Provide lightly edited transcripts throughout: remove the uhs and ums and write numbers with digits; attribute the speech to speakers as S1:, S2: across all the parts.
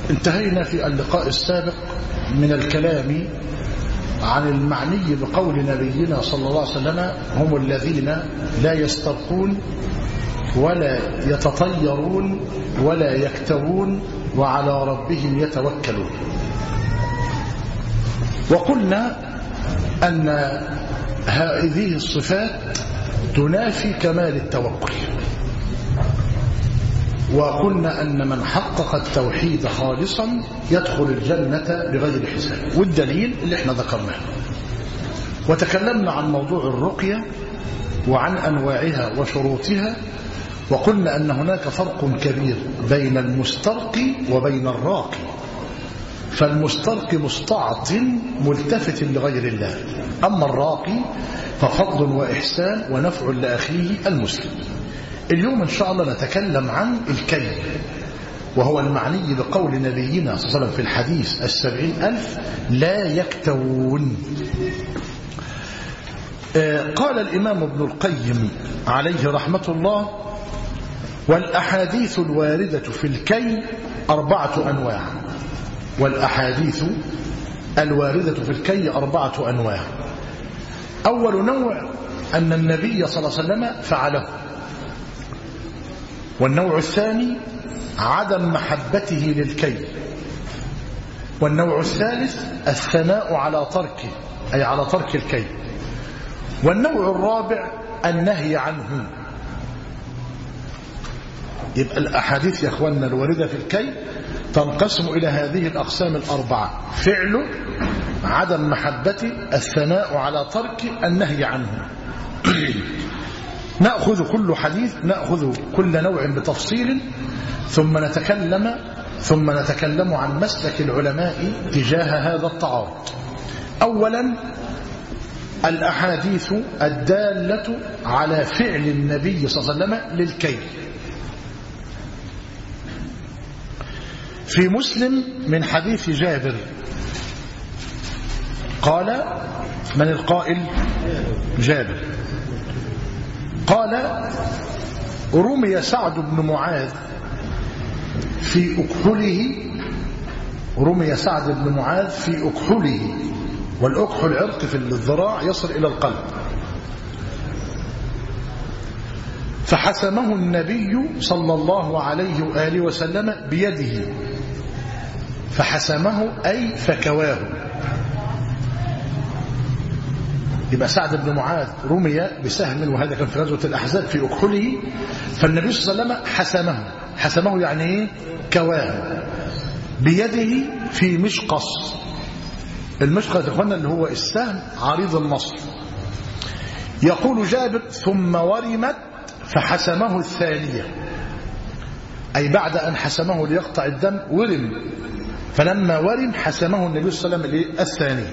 S1: انتهينا في اللقاء السابق من الكلام عن المعني بقول نبينا صلى الله عليه وسلم هم الذين لا يسترقون ولا يتطيرون ولا يكتوون وعلى ربهم يتوكلون. وقلنا أن هذه الصفات تنافي كمال التوكل، وقلنا أن من حقق التوحيد خالصا يدخل الجنة بغير حساب، والدليل اللي احنا ذكرناه. وتكلمنا عن موضوع الرقية وعن أنواعها وشروطها، وقلنا أن هناك فرق كبير بين المسترقي وبين الراقي. فالمسترقي مستعط ملتفت لغير الله، أما الراقي ففضل وإحسان ونفع لأخيه المسلم. اليوم إن شاء الله نتكلم عن الكي، وهو المعني بقول نبينا صلى الله عليه وسلم في الحديث 70,000 لا يكتوون. قال الإمام ابن القيم عليه رحمة الله: والأحاديث الواردة في الكي 4 أنواع. والأحاديث الواردة في الكي 4 أنواع. أول نوع أن النبي صلى الله عليه وسلم فعله، والنوع الثاني عدم محبته للكي، والنوع الثالث الثناء على تركه أي على ترك الكي، والنوع الرابع النهي عنه. يبقى الأحاديث يا أخواننا الواردة في الكي تنقسم إلى هذه الأقسام 4: فعله، عدم محبته، الثناء على تركه، النهي عنه. نأخذ كل حديث، نأخذ كل نوع بتفصيل، ثم نتكلم عن مسلك العلماء تجاه هذا التعارض. أولا الأحاديث الدالة على فعل النبي صلى الله عليه وسلم للكي. في مسلم من حديث جابر قال: من القائل؟ جابر قال: رمي سعد بن معاذ في أكحله، رمي سعد بن معاذ في أكحله، والأكحل عرق في الذراع يصل إلى القلب، فحسمه النبي صلى الله عليه وآله وسلم بيده، فحسمه أي فكواه. يبقى سعد بن معاذ رمي بسهم، وهذا كان في غزوة الأحزاب في أكحله، فالنبي صلى الله عليه وسلم حسمه يعني إيه؟ كواه بيده في مشقص. المشقص يا إخوانا اللي هو السهم عريض النصر. يقول جابر: ثم ورمت فحسمه الثانية، أي بعد أن حسمه ليقطع الدم ورم، فلما ورم حسمه النبي صلى الله عليه وسلم الثاني.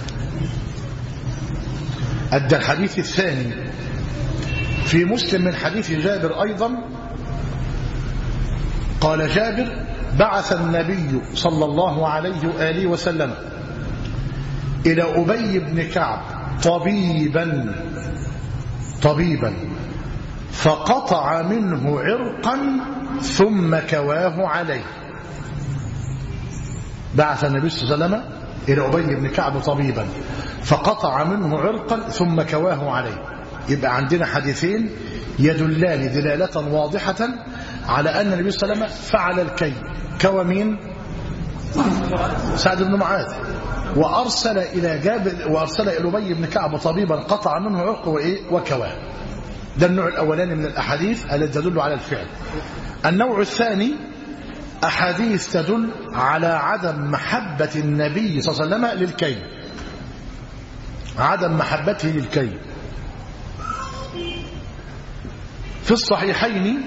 S1: أدى الحديث الثاني في مسلم من حديث جابر أيضا قال جابر: بعث النبي صلى الله عليه وآله وسلم إلى أبي بن كعب طبيبا فقطع منه عرقا ثم كواه عليه. بعث النبي صلى الله عليه وسلم إلى أبي بن كعب طبيبا فقطع منه عرقا ثم كواه عليه. يبقى عندنا حديثين يدلان دلالة واضحة على أن النبي صلى الله عليه وسلم فعل الكي. كوى مين؟ سعد بن معاذ، وأرسل إلى أبي بن كعب طبيبا قطع منه عرقه وكواه. ده النوع الأولاني من الأحاديث التي تدل على الفعل. النوع الثاني أحاديث تدل على عدم محبة النبي صلى الله عليه وسلم للكي، عدم محبته للكي. في الصحيحين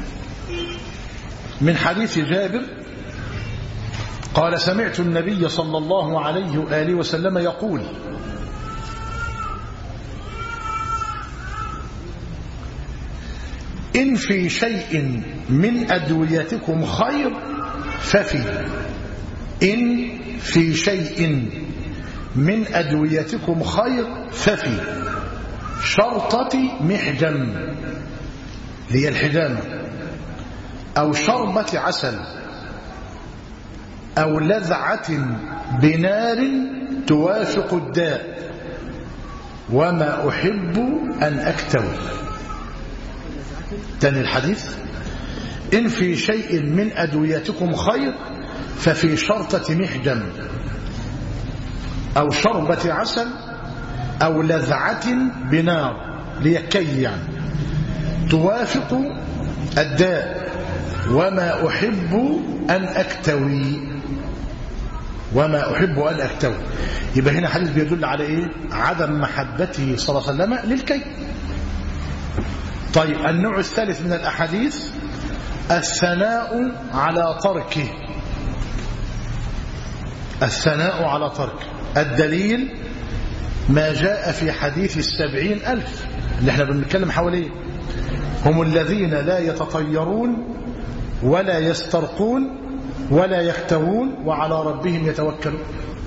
S1: من حديث جابر قال: سمعت النبي صلى الله عليه وآله وسلم يقول: إن في شيء من أدويتكم خير ففي، إن في شيء من أدويتكم خير ففي شرطة محجم، هي الحجامة، أو شربة عسل، أو لذعة بنار توافق الداء وما أحب أن أكتوي. تاني الحديث: إن في شيء من أدويتكم خير ففي شرطة محجم أو شربة عسل أو لذعة بنار ليكي يعني توافق الداء وما أحب أن أكتوي. وما أحب أن أكتوي. يبقى هنا حديث بيدل على إيه؟ عدم محبته صلى الله عليه وسلم للكي. طيب النوع الثالث من الأحاديث الثناء على تركه. الثناء على تركه. الدليل ما جاء في حديث 70,000 اللي احنا بنتكلم حواليه: هم الذين لا يتطيرون ولا يسترقون ولا يكتوون وعلى ربهم يتوكلون.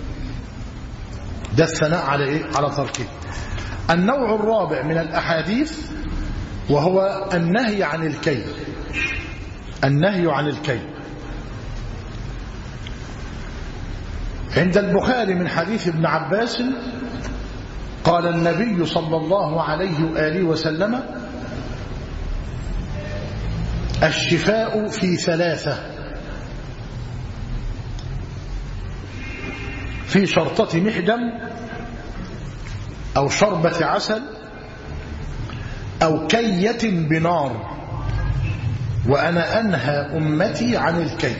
S1: ده الثناء على ايه؟ على تركه. النوع الرابع من الأحاديث وهو النهي عن الكي. النهي عن الكي. عند البخاري من حديث ابن عباس قال النبي صلى الله عليه وآله وسلم: الشفاء في ثلاثة: في شرطة محجم أو شربة عسل أو كية بنار وأنا أنهى أمتي عن الكي.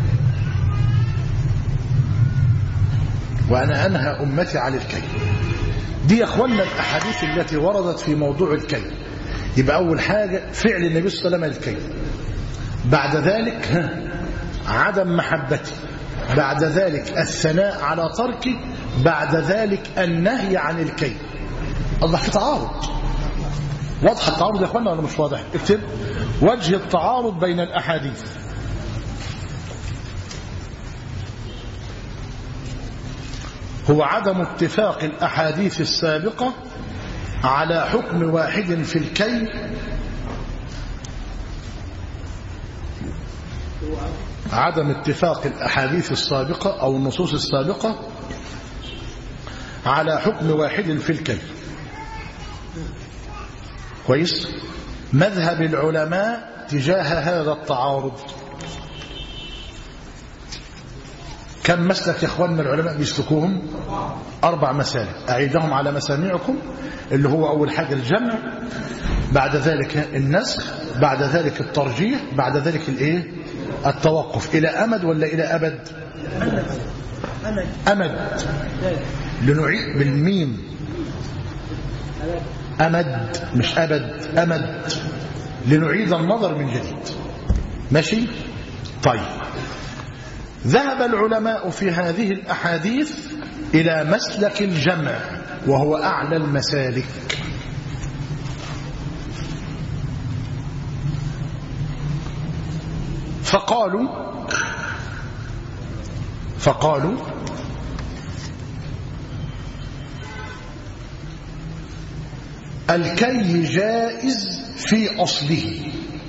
S1: وأنا أنهى أمتي عن الكي. دي يا أخوانا الأحاديث التي وردت في موضوع الكي. يبقى أول حاجة فعل النبي صلى الله عليه وسلم الكي، بعد ذلك عدم محبته، بعد ذلك الثناء على تركه، بعد ذلك النهي عن الكي. الله، في تعارض. واضح التعارض يا أخوانا ولا مش واضح؟ اكتب وجه التعارض بين الأحاديث. هو عدم اتفاق الأحاديث السابقة على حكم واحد في الكي عدم اتفاق الأحاديث السابقة أو النصوص السابقة على حكم واحد في الكي. كويس؟ مذهب العلماء تجاه هذا التعارض كم مسلك يا اخواننا العلماء بيسلكوهم؟ 4 مسالك أعيدهم على مسامعكم، اللي هو أول حاجة الجمع، بعد ذلك النسخ، بعد ذلك الترجيح، بعد ذلك الايه؟ التوقف. إلى أمد ولا إلى أبد؟ أمد لنعيد بالميم. أمد مش أبد، أمد لنعيد النظر من جديد. ماشي؟ طيب، ذهب العلماء في هذه الأحاديث إلى مسلك الجمع وهو أعلى المسالك. فقالوا الكي جائز في أصله.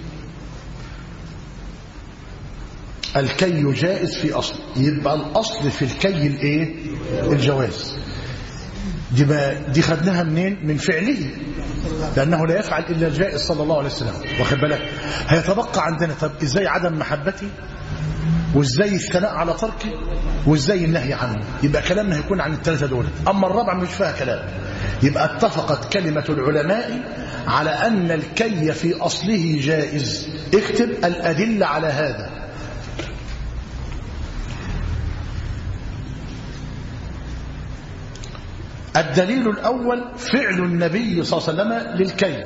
S1: الكي جائز في أصله، يبقى الأصل في الكي الايه؟ الجواز. دي خدناها منين؟ من فعله، لأنه لا يفعل إلا الجائز صلى الله عليه وسلم. واخد بالك؟ هيتبقى عندنا طب إزاي عدم محبتي، وإزاي الثناء على تركه، وإزاي النهي عنه. يبقى كلامنا هيكون عن الثلاثة دول. أما الرابعة مش فيها كلام. يبقى اتفقت كلمة العلماء على أن الكي في أصله جائز. اكتب الأدلة على هذا. الدليل الأول فعل النبي صلى الله عليه وسلم للكي.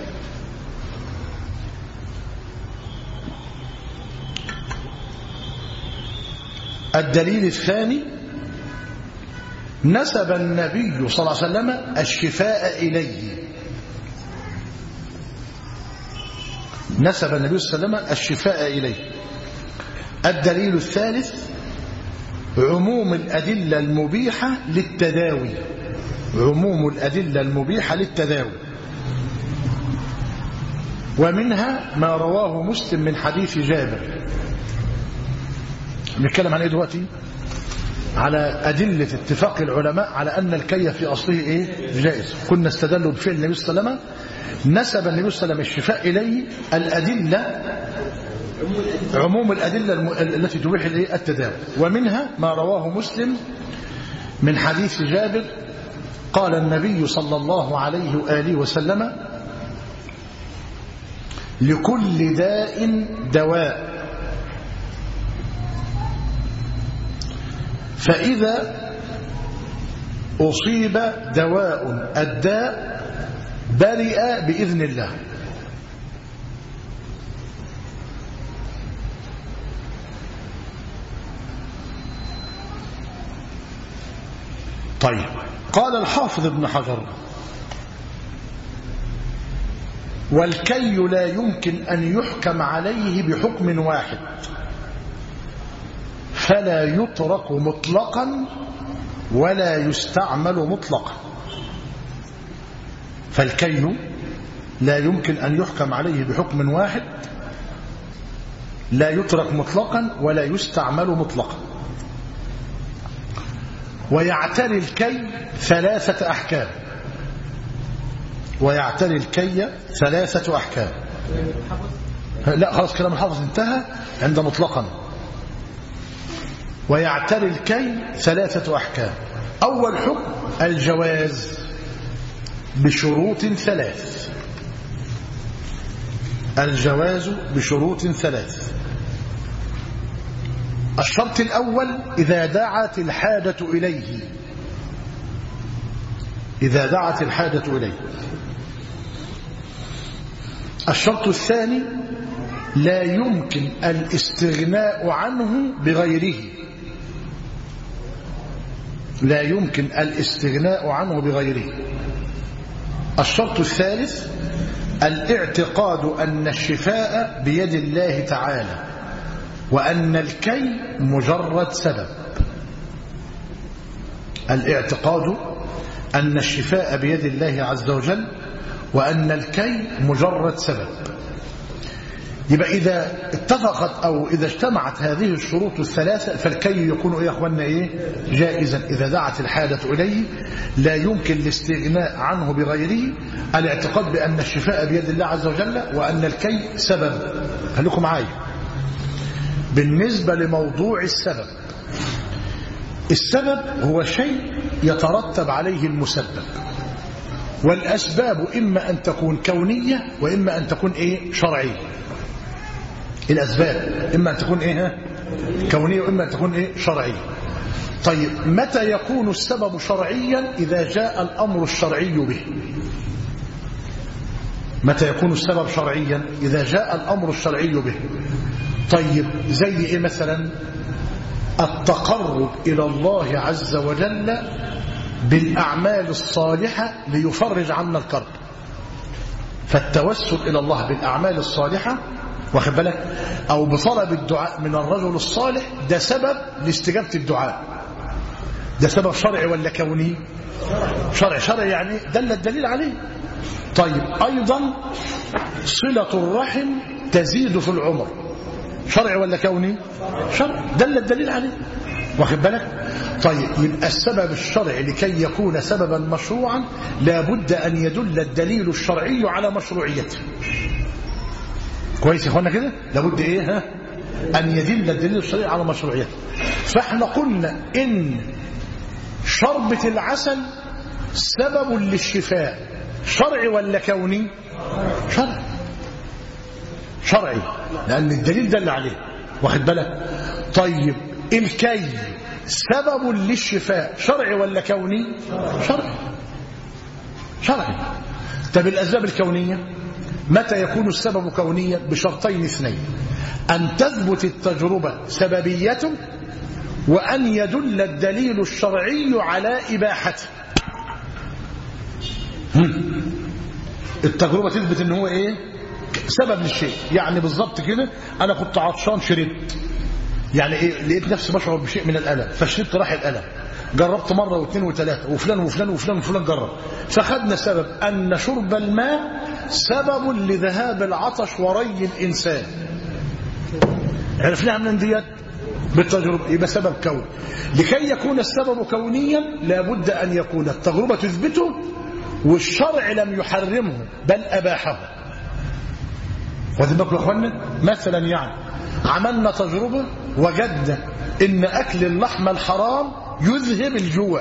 S1: الدليل الثاني نسب النبي صلى الله عليه وسلم الشفاء إليه. نسب النبي صلى الله عليه وسلم الشفاء إليه. الدليل الثالث عموم الأدلة المبيحة للتداوي. عموم الأدلة المبيحة للتداوي، ومنها ما رواه مسلم من حديث جابر نتكلم عن ايه دلوقتي؟ على أدلة اتفاق العلماء على أن الكي في أصله إيه؟ جائز. كنا استدلوا بفعل النبي صلى الله عليه وسلم، نسب النبي صلى الله عليه وسلم الشفاء إليه الأدلة، عموم الأدلة التي تبيح التداوي. ومنها ما رواه مسلم من حديث جابر قال النبي صلى الله عليه وآله وسلم: لكل داء دواء، فإذا أصيب دواء الداء برئ بإذن الله. طيب، قال الحافظ ابن حجر: والكي لا يمكن أن يحكم عليه بحكم واحد، فلا يترك مطلقا ولا يستعمل مطلقا. فالكي لا يمكن أن يحكم عليه بحكم واحد، لا يترك مطلقا ولا يستعمل مطلقا. ويعتري الكي ثلاثة أحكام، ويعتري الكي ثلاثة أحكام. لا خلاص، كلام الحافظ انتهى عند مطلقا. ويعتري الكي ثلاثة أحكام. أول حكم الجواز بشروط ثلاث، الجواز بشروط ثلاث. الشرط الأول: إذا دعت الحاجة إليه، إذا دعت الحاجة إليه. الشرط الثاني: لا يمكن الاستغناء عنه بغيره، لا يمكن الاستغناء عنه بغيره. الشرط الثالث: الاعتقاد أن الشفاء بيد الله تعالى، وأن الكي مجرد سبب. الاعتقاد أن الشفاء بيد الله عز وجل، وأن الكي مجرد سبب. يبقى إذا اتفقت أو إذا اجتمعت هذه الشروط الثلاثة فالكي يكون إيه يا أخوانا؟ إيه؟ جائزا إذا دعت الحاجة إليه، لا يمكن الاستغناء عنه بغيره، الاعتقاد بأن الشفاء بيد الله عز وجل، وأن الكي سبب. خليكم معايا. بالنسبة لموضوع السبب، السبب هو شيء يترتب عليه المسبب، والأسباب إما أن تكون كونية وإما أن تكون إيه؟ شرعية. الأسباب إما أن تكون إيه؟ كونية وإما أن تكون إيه؟ شرعية. طيب، متى يكون السبب شرعيا؟ إذا جاء الأمر الشرعي به. متى يكون السبب شرعيا؟ إذا جاء الأمر الشرعي به. طيب، زي إيه مثلا؟ التقرب إلى الله عز وجل بالأعمال الصالحة ليفرج عنا الكرب. فالتوسل إلى الله بالأعمال الصالحة، واخد بالك، أو بطلب الدعاء من الرجل الصالح، ده سبب لاستجابة الدعاء. ده سبب شرعي ولا كوني؟ شرعي. شرعي يعني دل الدليل عليه. طيب، أيضا صلة الرحم تزيد في العمر، شرعي ولا كوني؟ شرعي، دل الدليل عليه، واخد بالك. طيب، يبقى السبب الشرعي لكي يكون سببا مشروعا لابد أن يدل الدليل الشرعي على مشروعيته. كويس يا اخوانا كده؟ لابد ايه؟ أن يدل الدليل الشرعي على مشروعيته. فاحنا قلنا إن شربة العسل سبب للشفاء، شرعي ولا كوني؟ شرعي. شرعي لأن الدليل دل عليه، واخد بالك. طيب، الكي سبب للشفاء، شرعي ولا كوني؟ شرعي. شرعي. طب الأسباب الكونية متى يكون السبب كونيا؟ بشرطين اثنين: أن تثبت التجربة سببيته، وأن يدل الدليل الشرعي على إباحته. التجربة تثبت ان هو ايه؟ سبب للشيء. يعني بالضبط كده، انا كنت عطشان شربت، يعني ايه؟ لقيت نفسي بشعر بشيء من الالم فشربت، راح الالم. جربت مرة واثنين وثلاثة، وفلان وفلان وفلان وفلان جرب، فخدنا سبب ان شرب الماء سبب لذهاب العطش وري الانسان. عرفناها من ديت؟ بالتجربة، يبقى سبب كوني. لكي يكون السبب كونيا لابد أن يكون التجربة تثبته والشرع لم يحرمه بل أباحه. واخدين بالكم يا اخوانا؟ مثلا يعني عملنا تجربة وجدنا ان اكل اللحمة الحرام يذهب الجوع،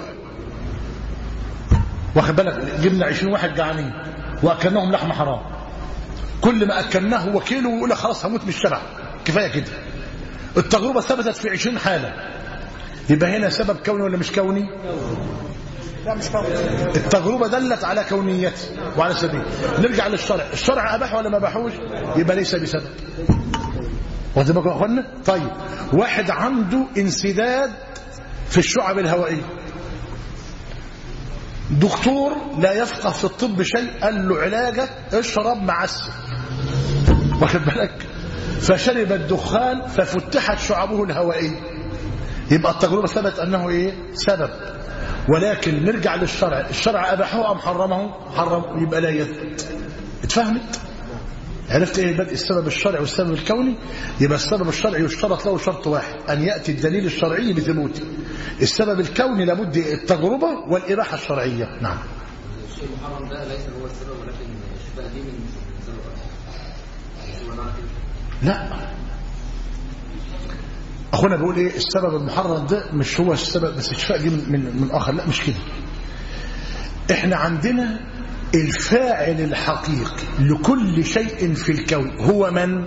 S1: واخد بالك؟ جبنا 20 واحد جعانين واكلناهم لحمة حرام، كل ما اكلناه هو كيلو ويقول لك خلاص هموت من الشبع، كفايه كده. التجربة ثبتت في 20 حالة، يبقى هنا سبب كوني ولا مش كوني؟
S2: لا مش كوني.
S1: التجربة دلت على كونيته وعلى سبيل. نرجع للشرع، الشرع أباح ولا ما أباحوش؟ يبقى ليس بسبب. واخدين بالكم يا اخوانا؟ طيب واحد عنده انسداد في الشعب الهوائية، دكتور لا يفقه في الطب شيء قال له علاجك اشرب معسل، واخد بالك؟ فشرب الدخان ففتحت شعبه الهوائية، يبقى التجربة ثبت أنه إيه؟ سبب. ولكن نرجع للشرع، الشرع أباحه أم حرمه؟ حرم، يبقى لا يثبت. اتفهمت؟ عرفت ايه بدء السبب الشرعي والسبب الكوني؟ يبقى السبب الشرعي يشترط له شرط واحد، أن يأتي الدليل الشرعي بثبوته. السبب الكوني لابد التجربة والإباحة الشرعية. نعم.
S3: الشيء المحرم ده ليس هو السبب ولكن الشفاء دي من سبب.
S1: لا أخونا بيقول إيه؟ السبب المحرم ده مش هو السبب، بس الشفاء دي من آخر. لا مش كده. إحنا عندنا الفاعل الحقيقي لكل شيء في الكون هو من؟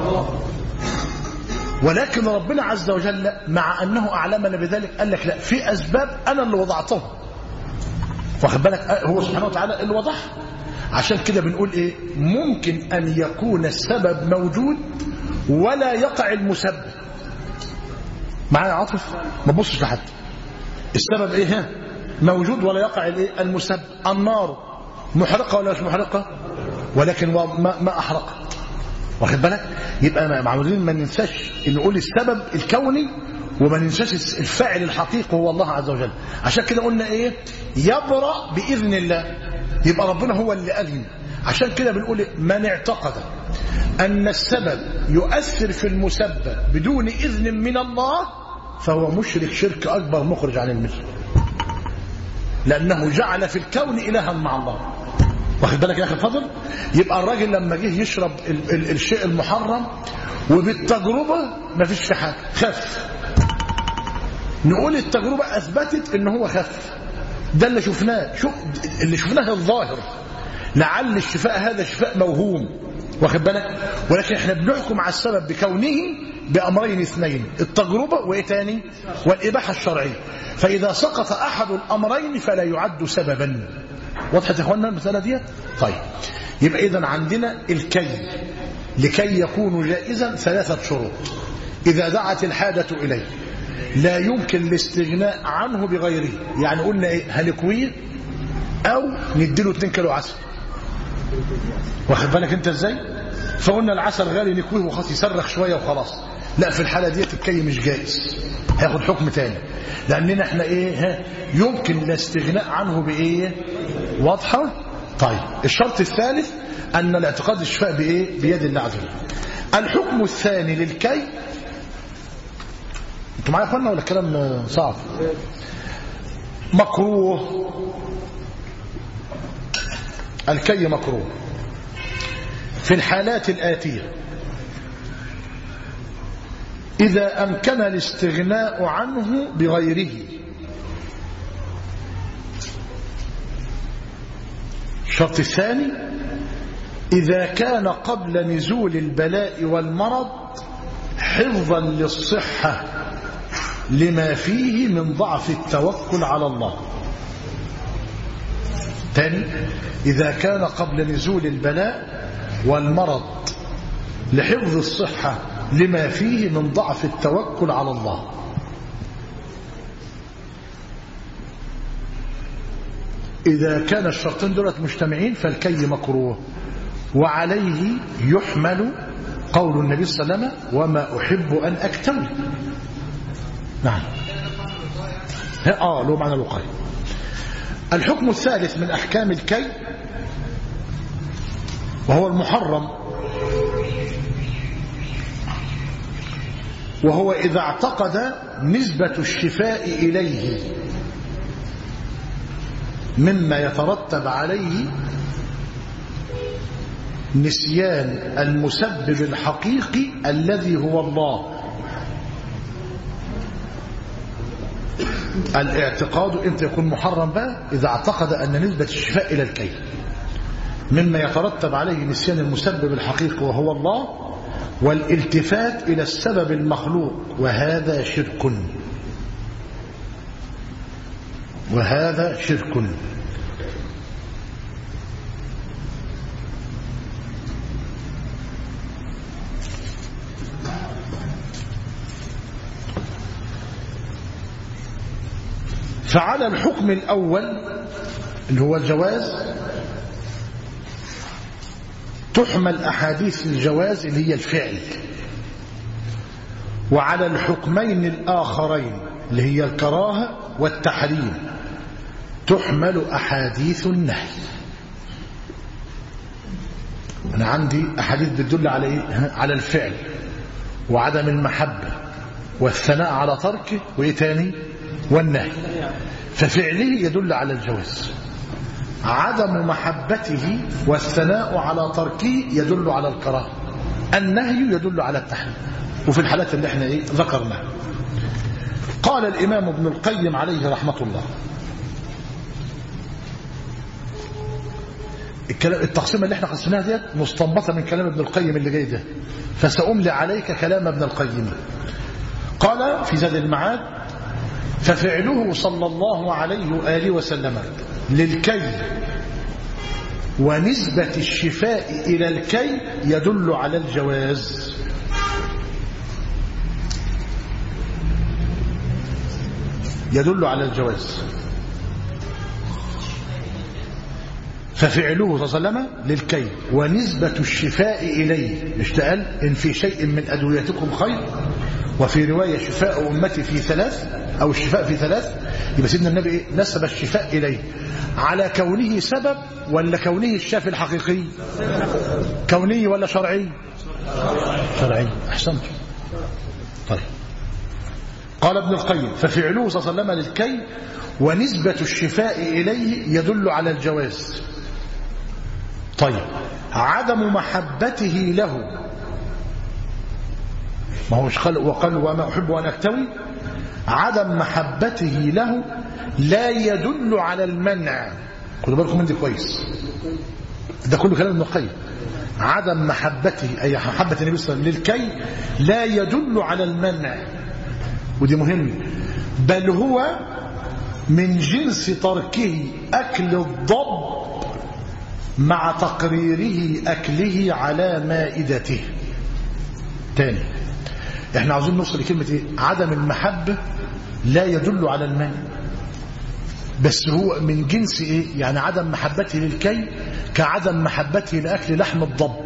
S1: ولكن ربنا عز وجل مع أنه أعلمنا بذلك قال لك لا، في أسباب أنا اللي وضعتها، واخد بالك؟ هو سبحانه وتعالى اللي وضعها. عشان كده بنقول إيه؟ ممكن أن يكون السبب موجود ولا يقع المسبب. معايا عاطف؟ ما تبصش لحد. السبب إيه؟ موجود ولا يقع المسبب. النار محرقة ولا مش محرقة؟ ولكن ما أحرقت، واخد بالك؟ يبقى معمولين ما ننساش إن نقول السبب الكوني وما ننساش الفاعل الحقيقي هو الله عز وجل. عشان كده قلنا إيه؟ يبرأ بإذن الله، يبقى ربنا هو اللي أذن. عشان كده بنقول من اعتقد أن السبب يؤثر في المسبب بدون إذن من الله فهو مشرك شرك أكبر مخرج عن الملة، لأنه جعل في الكون إلها مع الله. واخد بالك يا أخي الفضل؟ يبقى الراجل لما جه يشرب الشيء المحرم وبالتجربة ما فيش في حاجة، خف، نقول التجربة أثبتت إن هو خف. ده اللي شفناه، اللي شفناه الظاهر، لعل الشفاء هذا شفاء موهوم، واخد بالك؟ ولكن احنا بنحكم على السبب بكونه بأمرين اثنين، التجربة وإيه تاني؟ والإباحة الشرعية. فإذا سقط أحد الأمرين فلا يعد سببا. وضحت يا اخوانا المسألة دي؟ طيب يبقى إذن عندنا الكي لكي يكون جائزا 3 شروط. إذا دعت الحاجة إليه لا يمكن الاستغناء عنه بغيره. يعني قلنا إيه؟ هنكويه أو نديله 2 كيلو عسل، واخد بالك انت ازاي؟ فقلنا العسل غالي نكويه وخلاص يصرخ شويه وخلاص. لا، في الحاله دي الكي مش جائز، هياخد حكم تاني، لاننا احنا ايه؟ يمكن الاستغناء عنه بايه؟ واضحه؟ طيب الشرط الثالث ان الاعتقاد الشفاء بايه؟ بيد الله عز وجل. الحكم الثاني للكي، انتوا معايا يا اخوانا ولا الكلام صعب؟ مكروه، الكي مكروه في الحالات الآتية: إذا أمكن الاستغناء عنه بغيره. الشرط الثاني: إذا كان قبل نزول البلاء والمرض حفظا للصحة لما فيه من ضعف التوكل على الله. ثاني: إذا كان قبل نزول البلاء والمرض لحفظ الصحة لما فيه من ضعف التوكل على الله. إذا كان الشرطين دولت مجتمعين فالكي مكروه، وعليه يحمل قول النبي صلى الله عليه وسلم: وما أحب أن أكتوي. نعم، له معنى الوقاية. الحكم الثالث من أحكام الكي وهو المحرم: وهو إذا اعتقد نسبة الشفاء إليه مما يترتب عليه نسيان المسبب الحقيقي الذي هو الله. الاعتقاد امتى يكون محرم بقى؟ إذا اعتقد أن نسبة الشفاء إلى الكي مما يترتب عليه نسيان المسبب الحقيقي وهو الله، والالتفات إلى السبب المخلوق، وهذا شرك. وهذا شرك. فعلى الحكم الأول اللي هو الجواز تحمل أحاديث الجواز اللي هي الفعل، وعلى الحكمين الآخرين اللي هي الكراهة والتحريم تحمل أحاديث النهي. أنا عندي أحاديث بتدل على إيه؟ على الفعل وعدم المحبة والثناء على تركه وإيه تاني؟ والنهي. ففعله يدل على الجواز، عدم محبته والثناء على تركه يدل على الكراهة، النهي يدل على التحريم، وفي الحالات اللي احنا ايه ذكرناها. قال الإمام ابن القيم عليه رحمة الله، التقسيمة اللي احنا قسمناها ديت مستنبطة من كلام ابن القيم اللي جاي ده، فسأملي عليك كلام ابن القيم. قال في زاد المعاد: ففعله صلى الله عليه وآله وسلم للكي ونسبة الشفاء إلى الكي يدل على الجواز. يدل على الجواز. ففعله صلى الله عليه وسلم للكي ونسبة الشفاء إليه، مش تقال إن في شيء من أدويتكم خير، وفي رواية شفاء أمتي في ثلاث أو الشفاء في ثلاث، يبقى سيدنا النبي نسب الشفاء إليه على كونه سبب ولا كونه الشافي الحقيقي؟ كوني ولا شرعي؟ شرعي. أحسنت. طيب. قال ابن القيم: ففعله صلى الله عليه وسلم للكي ونسبة الشفاء إليه يدل على الجواز. طيب، عدم محبته له، ما هو مش وقال وما أحب أن أكتوي، عدم محبته له لا يدل على المنع. خدوا بالكم من دي كويس، ده كله كلام ابن القيم. عدم محبته أي محبة النبي صلى الله عليه وسلم للكي لا يدل على المنع، ودي مهم، بل هو من جنس تركه أكل الضب مع تقريره أكله على مائدته. تاني، احنا عاوزين نوصل لكلمة ايه؟ عدم المحبة لا يدل على المنع، بس هو من جنس ايه؟ يعني عدم محبته للكي كعدم محبته لأكل لحم الضب،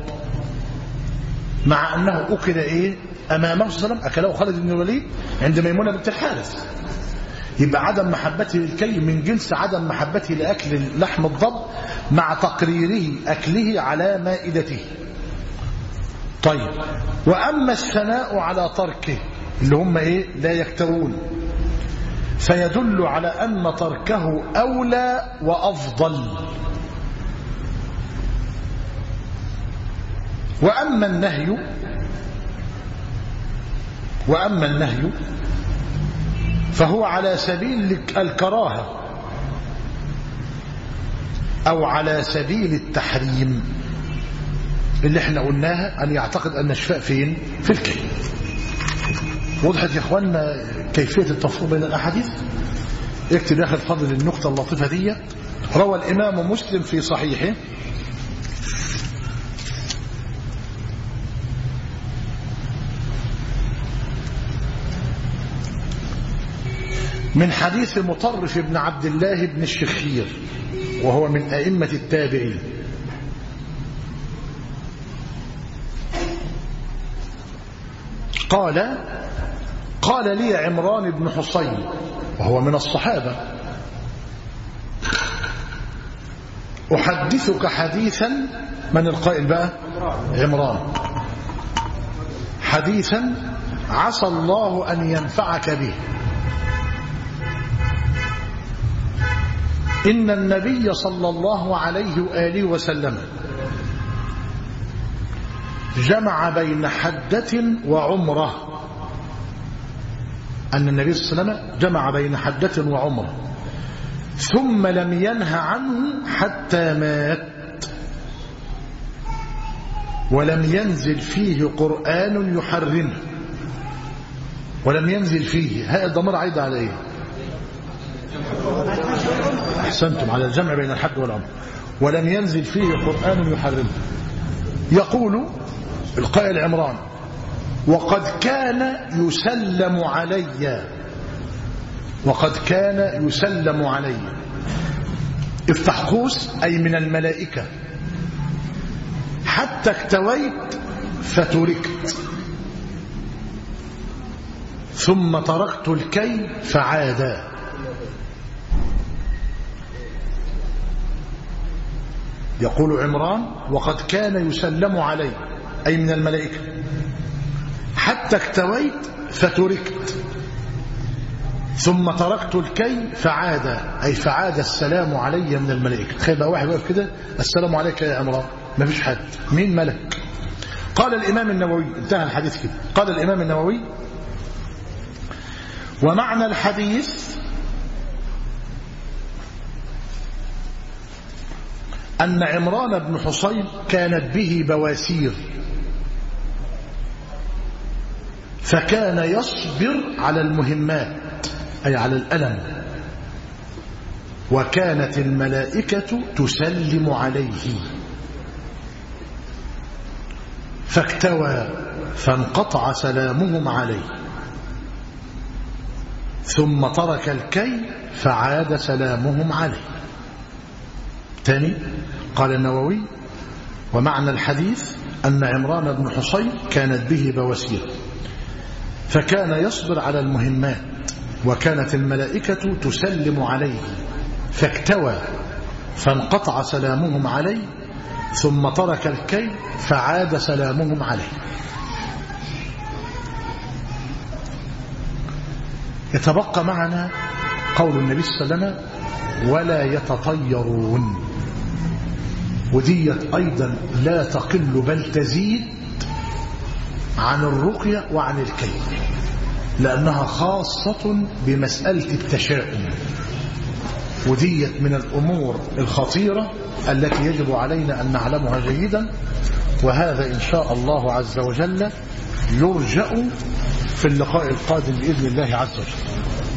S1: مع أنه أكل ايه أمامه صلى الله عليه وسلم، أكله خالد بن الوليد عند ميمونة بنت الحارث. يبقى عدم محبته للكي من جنس عدم محبته لأكل لحم الضب مع تقريره أكله على مائدته. طيب، وأما الثناء على تركه اللي هم إيه؟ لا يكتوون، فيدل على أن تركه أولى وأفضل. وأما النهي فهو على سبيل الكراهة أو على سبيل التحريم اللي احنا قلناها، أن يعتقد أن الشفاء فين؟ في الكي. وضحت يا إخواننا كيفية التفريق بين الأحاديث؟ اكتب داخل فضل النقطة اللطيفة دي: روى الإمام مسلم في صحيحه من حديث مطرف بن عبد الله بن الشخير، وهو من أئمة التابعين، قال لي عمران بن حصين، وهو من الصحابة: أحدثك حديثا. من القائل بقى؟ عمران. حديثا عسى الله أن ينفعك به. إن النبي صلى الله عليه وآله وسلم جمع بين حجة وعمرة. أن النبي صلى الله عليه وسلم جمع بين حجة وعمرة ثم لم ينه عنه حتى مات، ولم ينزل فيه قرآن يحرمه. ولم ينزل فيه، هذا الضمير عايد على ايه؟ احسنتم، على الجمع بين الحج والعمرة. ولم ينزل فيه قرآن يحرمه. يقول القائل عمران: وقد كان يسلم علي، وقد كان يسلم علي، افتح قوس أي من الملائكة، حتى اكتويت فتركت، ثم تركت الكي فعادا. يقول عمران: وقد كان يسلم علي أي من الملائكة، حتى اكتويت فتركت، ثم تركت الكي فعادا، أي فعاد السلام علي من الملائكة. تخيل بقى واحد واقف كده: السلام عليك يا عمران، ما فيش حد، مين؟ ملك. قال الإمام النووي، انتهى الحديث كده. قال الإمام النووي: ومعنى الحديث أن عمران بن حصين كانت به بواسير، فكان يصبر على المهمات أي على الألم، وكانت الملائكة تسلم عليه، فاكتوى فانقطع سلامهم عليه، ثم ترك الكي فعاد سلامهم عليه. ثاني، قال النووي: ومعنى الحديث أن عمران بن حصين كانت به بواسير، فكان يصبر على المهمات، وكانت الملائكة تسلم عليه، فاكتوى فانقطع سلامهم عليه، ثم ترك الكي فعاد سلامهم عليه. يتبقى معنا قول النبي صلى الله عليه وسلم: ولا يتطيرون. وديت أيضا لا تقل بل تزيد عن الرقية وعن الكي، لأنها خاصة بمسألة التشاؤم، وديت من الأمور الخطيرة التي يجب علينا أن نعلمها جيدا. وهذا إن شاء الله عز وجل يرجأ في اللقاء القادم بإذن الله عز وجل.